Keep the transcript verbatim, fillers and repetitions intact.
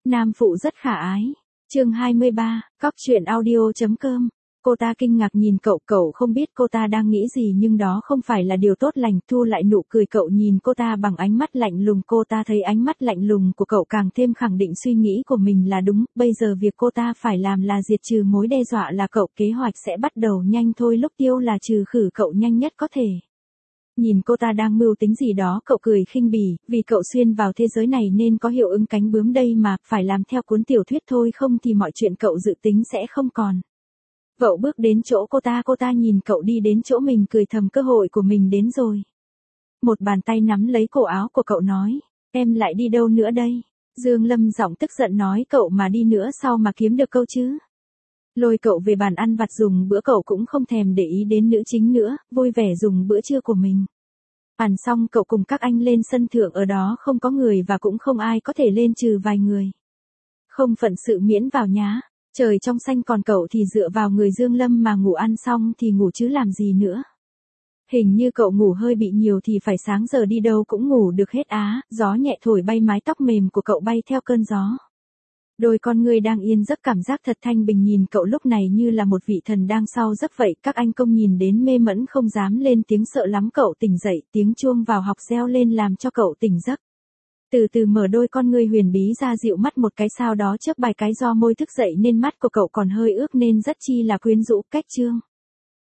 Nam phụ rất khả ái. Chương hai mươi ba, cóc truyện audio chấm com. Cô ta kinh ngạc nhìn cậu, cậu không biết cô ta đang nghĩ gì nhưng đó không phải là điều tốt lành. Thu lại nụ cười, cậu nhìn cô ta bằng ánh mắt lạnh lùng. Cô ta thấy ánh mắt lạnh lùng của cậu càng thêm khẳng định suy nghĩ của mình là đúng. Bây giờ việc cô ta phải làm là diệt trừ mối đe dọa là cậu. Kế hoạch sẽ bắt đầu nhanh thôi, lúc tiêu là trừ khử cậu nhanh nhất có thể. Nhìn cô ta đang mưu tính gì đó, cậu cười khinh bỉ, vì cậu xuyên vào thế giới này nên có hiệu ứng cánh bướm đây mà, phải làm theo cuốn tiểu thuyết thôi, không thì mọi chuyện cậu dự tính sẽ không còn. Cậu bước đến chỗ cô ta, cô ta nhìn cậu đi đến chỗ mình, cười thầm, cơ hội của mình đến rồi. Một bàn tay nắm lấy cổ áo của cậu nói, em lại đi đâu nữa đây? Dương Lâm giọng tức giận nói, cậu mà đi nữa sao mà kiếm được câu chứ? Lôi cậu về bàn ăn vặt dùng bữa, cậu cũng không thèm để ý đến nữ chính nữa, vui vẻ dùng bữa trưa của mình. Ăn xong cậu cùng các anh lên sân thượng, ở đó không có người và cũng không ai có thể lên trừ vài người. Không phận sự miễn vào nhá. Trời trong xanh, còn cậu thì dựa vào người Dương Lâm mà ngủ, ăn xong thì ngủ chứ làm gì nữa. Hình như cậu ngủ hơi bị nhiều thì phải sáng giờ đi đâu cũng ngủ được hết á. Gió nhẹ thổi bay mái tóc mềm của cậu bay theo cơn gió. Đôi con người đang yên giấc, cảm giác thật thanh bình, nhìn cậu lúc này như là một vị thần đang sau giấc vậy. Các anh công nhìn đến mê mẩn không dám lên tiếng, sợ lắm cậu tỉnh dậy. Tiếng chuông vào học reo lên làm cho cậu tỉnh giấc. Từ từ mở đôi con người huyền bí ra, dịu mắt một cái, sau đó chớp vài cái, do môi thức dậy nên mắt của cậu còn hơi ướt nên rất chi là quyến rũ. Cách chương